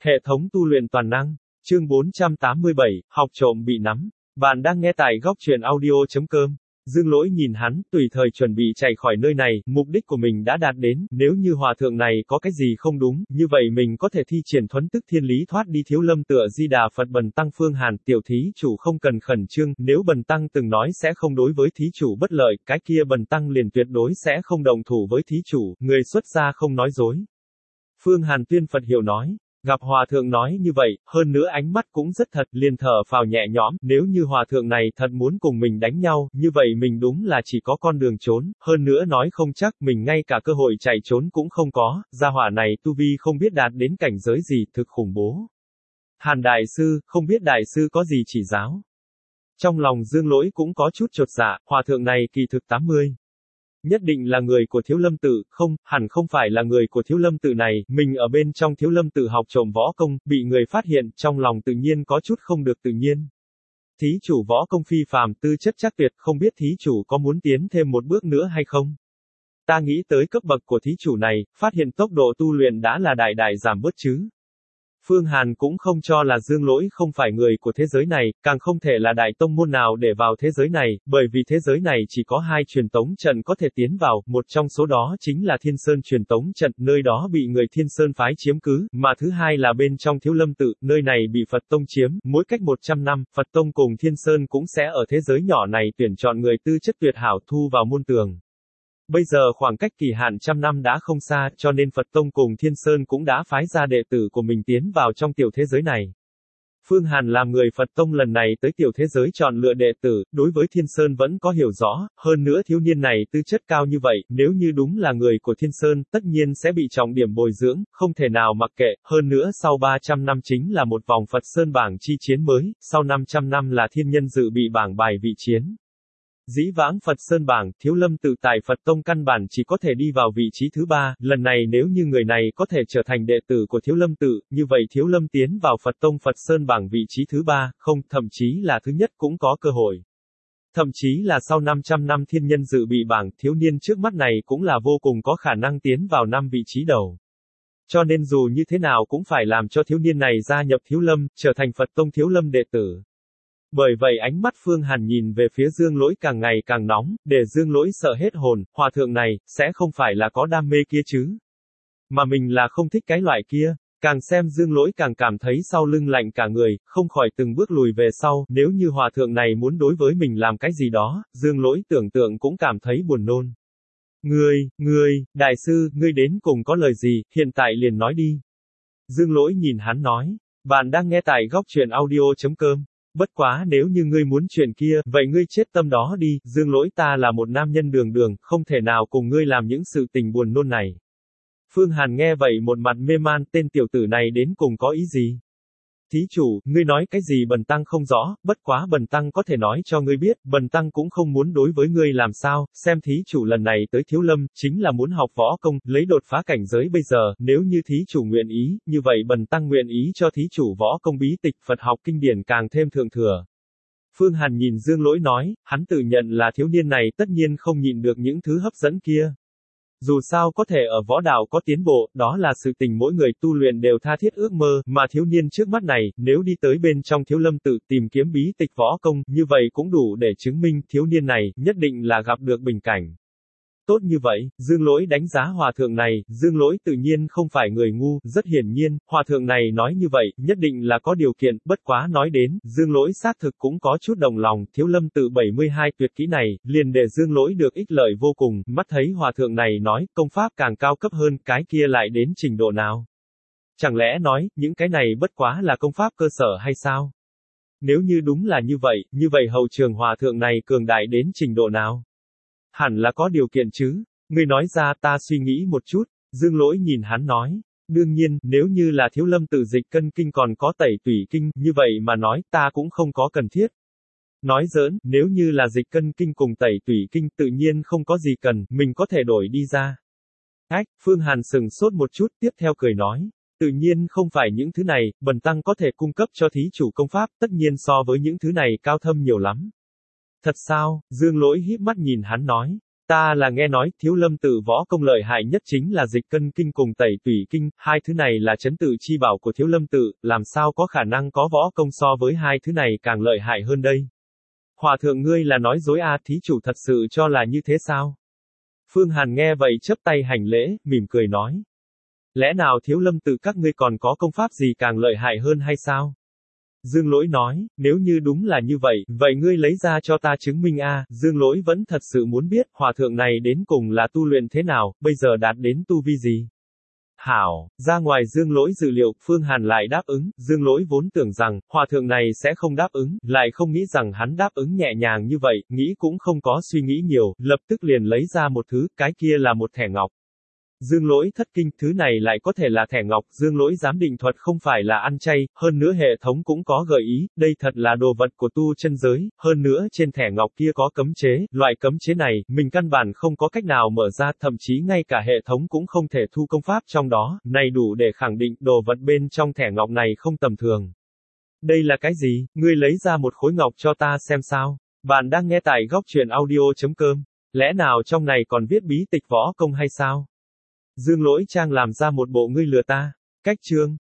Hệ thống tu luyện toàn năng. Chương 487, học trộm bị nắm. Bạn đang nghe tại góc truyện audio.com. Dương Lỗi nhìn hắn, tùy thời chuẩn bị chạy khỏi nơi này, mục đích của mình đã đạt đến, nếu như hòa thượng này có cái gì không đúng, như vậy mình có thể thi triển thuấn tức thiên lý thoát đi. Thiếu Lâm tựa Di Đà Phật. Bần tăng Phương Hàn. Tiểu thí chủ không cần khẩn trương, nếu bần tăng từng nói sẽ không đối với thí chủ bất lợi, cái kia bần tăng liền tuyệt đối sẽ không đồng thủ với thí chủ, người xuất gia không nói dối. Phương Hàn tuyên Phật hiệu nói. Gặp hòa thượng nói như vậy, hơn nữa ánh mắt cũng rất thật, liền thở phào nhẹ nhõm, nếu như hòa thượng này thật muốn cùng mình đánh nhau, như vậy mình đúng là chỉ có con đường trốn, hơn nữa nói không chắc mình ngay cả cơ hội chạy trốn cũng không có, gia hỏa này tu vi không biết đạt đến cảnh giới gì, thực khủng bố. Hàn đại sư, không biết đại sư có gì chỉ giáo. Trong lòng Dương Lỗi cũng có chút chột dạ, hòa thượng này kỳ thực 80. Nhất định là người của Thiếu Lâm tự, không, hẳn không phải là người của Thiếu Lâm tự này, mình ở bên trong Thiếu Lâm tự học trộm võ công, bị người phát hiện, trong lòng tự nhiên có chút không được tự nhiên. Thí chủ võ công phi phàm, tư chất chắc tuyệt, không biết thí chủ có muốn tiến thêm một bước nữa hay không? Ta nghĩ tới cấp bậc của thí chủ này, phát hiện tốc độ tu luyện đã là đại đại giảm bớt chứ. Phương Hàn cũng không cho là Dương Lỗi không phải người của thế giới này, càng không thể là đại tông môn nào để vào thế giới này, bởi vì thế giới này chỉ có 2 truyền tống trận có thể tiến vào, một trong số đó chính là Thiên Sơn truyền tống trận, nơi đó bị người Thiên Sơn phái chiếm cứ, mà thứ hai là bên trong Thiếu Lâm tự, nơi này bị Phật tông chiếm, mỗi cách 100 năm, Phật tông cùng Thiên Sơn cũng sẽ ở thế giới nhỏ này tuyển chọn người tư chất tuyệt hảo thu vào môn tường. Bây giờ khoảng cách kỳ hạn 100 năm đã không xa, cho nên Phật Tông cùng Thiên Sơn cũng đã phái ra đệ tử của mình tiến vào trong tiểu thế giới này. Phương Hàn làm người Phật Tông lần này tới tiểu thế giới chọn lựa đệ tử, đối với Thiên Sơn vẫn có hiểu rõ, hơn nữa thiếu niên này tư chất cao như vậy, nếu như đúng là người của Thiên Sơn, tất nhiên sẽ bị trọng điểm bồi dưỡng, không thể nào mặc kệ, hơn nữa sau 300 năm chính là một vòng Phật Sơn bảng chi chiến mới, sau 500 năm là thiên nhân dự bị bảng bài vị chiến. Dĩ vãng Phật Sơn bảng, Thiếu Lâm tự tại Phật Tông căn bản chỉ có thể đi vào vị trí thứ 3, lần này nếu như người này có thể trở thành đệ tử của Thiếu Lâm tự, như vậy Thiếu Lâm tiến vào Phật Tông Phật Sơn bảng vị trí thứ 3, không, thậm chí là thứ nhất cũng có cơ hội. Thậm chí là sau 500 năm thiên nhân dự bị bảng, thiếu niên trước mắt này cũng là vô cùng có khả năng tiến vào 5 vị trí đầu. Cho nên dù như thế nào cũng phải làm cho thiếu niên này gia nhập Thiếu Lâm, trở thành Phật Tông Thiếu Lâm đệ tử. Bởi vậy ánh mắt Phương Hàn nhìn về phía Dương Lỗi càng ngày càng nóng, để Dương Lỗi sợ hết hồn, hòa thượng này, sẽ không phải là có đam mê kia chứ. Mà mình là không thích cái loại kia, càng xem Dương Lỗi càng cảm thấy sau lưng lạnh cả người, không khỏi từng bước lùi về sau, nếu như hòa thượng này muốn đối với mình làm cái gì đó, Dương Lỗi tưởng tượng cũng cảm thấy buồn nôn. Đại sư, ngươi đến cùng có lời gì, hiện tại liền nói đi. Dương Lỗi nhìn hắn nói, bạn đang nghe tại góc truyện audio.com. Bất quá nếu như ngươi muốn chuyện kia, vậy ngươi chết tâm đó đi, Dương Lỗi ta là một nam nhân đường, không thể nào cùng ngươi làm những sự tình buồn nôn này. Phương Hàn nghe vậy một mặt mê man, tên tiểu tử này đến cùng có ý gì? Thí chủ, ngươi nói cái gì bần tăng không rõ, bất quá bần tăng có thể nói cho ngươi biết, bần tăng cũng không muốn đối với ngươi làm sao, xem thí chủ lần này tới Thiếu Lâm, chính là muốn học võ công, lấy đột phá cảnh giới bây giờ, nếu như thí chủ nguyện ý, như vậy bần tăng nguyện ý cho thí chủ võ công bí tịch Phật học kinh điển càng thêm thượng thừa. Phương Hàn nhìn Dương Lỗi nói, hắn tự nhận là thiếu niên này tất nhiên không nhịn được những thứ hấp dẫn kia. Dù sao có thể ở võ đạo có tiến bộ, đó là sự tình mỗi người tu luyện đều tha thiết ước mơ, mà thiếu niên trước mắt này, nếu đi tới bên trong Thiếu Lâm tự tìm kiếm bí tịch võ công, như vậy cũng đủ để chứng minh thiếu niên này, nhất định là gặp được bình cảnh. Tốt như vậy, Dương Lỗi đánh giá hòa thượng này, Dương Lỗi tự nhiên không phải người ngu, rất hiển nhiên, hòa thượng này nói như vậy, nhất định là có điều kiện, bất quá nói đến, Dương Lỗi xác thực cũng có chút đồng lòng, Thiếu Lâm tự 72 tuyệt kỹ này, liền để Dương Lỗi được ích lợi vô cùng, mắt thấy hòa thượng này nói, công pháp càng cao cấp hơn, cái kia lại đến trình độ nào? Chẳng lẽ nói, những cái này bất quá là công pháp cơ sở hay sao? Nếu như đúng là như vậy hậu trường hòa thượng này cường đại đến trình độ nào? Hẳn là có điều kiện chứ, ngươi nói ra ta suy nghĩ một chút, Dương Lỗi nhìn hắn nói, đương nhiên, nếu như là Thiếu Lâm tự dịch cân kinh còn có tẩy tủy kinh, như vậy mà nói, ta cũng không có cần thiết. Nói giỡn, nếu như là dịch cân kinh cùng tẩy tủy kinh tự nhiên không có gì cần, mình có thể đổi đi ra. Phương Hàn sừng sốt một chút, tiếp theo cười nói, tự nhiên không phải những thứ này, bần tăng có thể cung cấp cho thí chủ công pháp, tất nhiên so với những thứ này cao thâm nhiều lắm. Thật sao? Dương Lỗi híp mắt nhìn hắn nói. Ta là nghe nói, Thiếu Lâm tự võ công lợi hại nhất chính là dịch cân kinh cùng tẩy tủy kinh, hai thứ này là trấn tự chi bảo của Thiếu Lâm tự, làm sao có khả năng có võ công so với hai thứ này càng lợi hại hơn đây? Hòa thượng ngươi là nói dối à, thí chủ thật sự cho là như thế sao? Phương Hàn nghe vậy chắp tay hành lễ, mỉm cười nói. Lẽ nào Thiếu Lâm tự các ngươi còn có công pháp gì càng lợi hại hơn hay sao? Dương Lỗi nói, nếu như đúng là như vậy, vậy ngươi lấy ra cho ta chứng minh a. Dương Lỗi vẫn thật sự muốn biết, hòa thượng này đến cùng là tu luyện thế nào, bây giờ đạt đến tu vi gì. Hảo, ra ngoài Dương Lỗi dự liệu, Phương Hàn lại đáp ứng, Dương Lỗi vốn tưởng rằng, hòa thượng này sẽ không đáp ứng, lại không nghĩ rằng hắn đáp ứng nhẹ nhàng như vậy, nghĩ cũng không có suy nghĩ nhiều, lập tức liền lấy ra một thứ, cái kia là một thẻ ngọc. Dương Lỗi thất kinh, thứ này lại có thể là thẻ ngọc, Dương Lỗi giám định thuật không phải là ăn chay, hơn nữa hệ thống cũng có gợi ý, đây thật là đồ vật của tu chân giới, hơn nữa trên thẻ ngọc kia có cấm chế, loại cấm chế này, mình căn bản không có cách nào mở ra, thậm chí ngay cả hệ thống cũng không thể thu công pháp trong đó, này đủ để khẳng định đồ vật bên trong thẻ ngọc này không tầm thường. Đây là cái gì, ngươi lấy ra một khối ngọc cho ta xem sao? Bạn đang nghe tại góc truyện audio.com, lẽ nào trong này còn viết bí tịch võ công hay sao? Dương Lỗi Trang làm ra một bộ ngươi lừa ta. Cách chương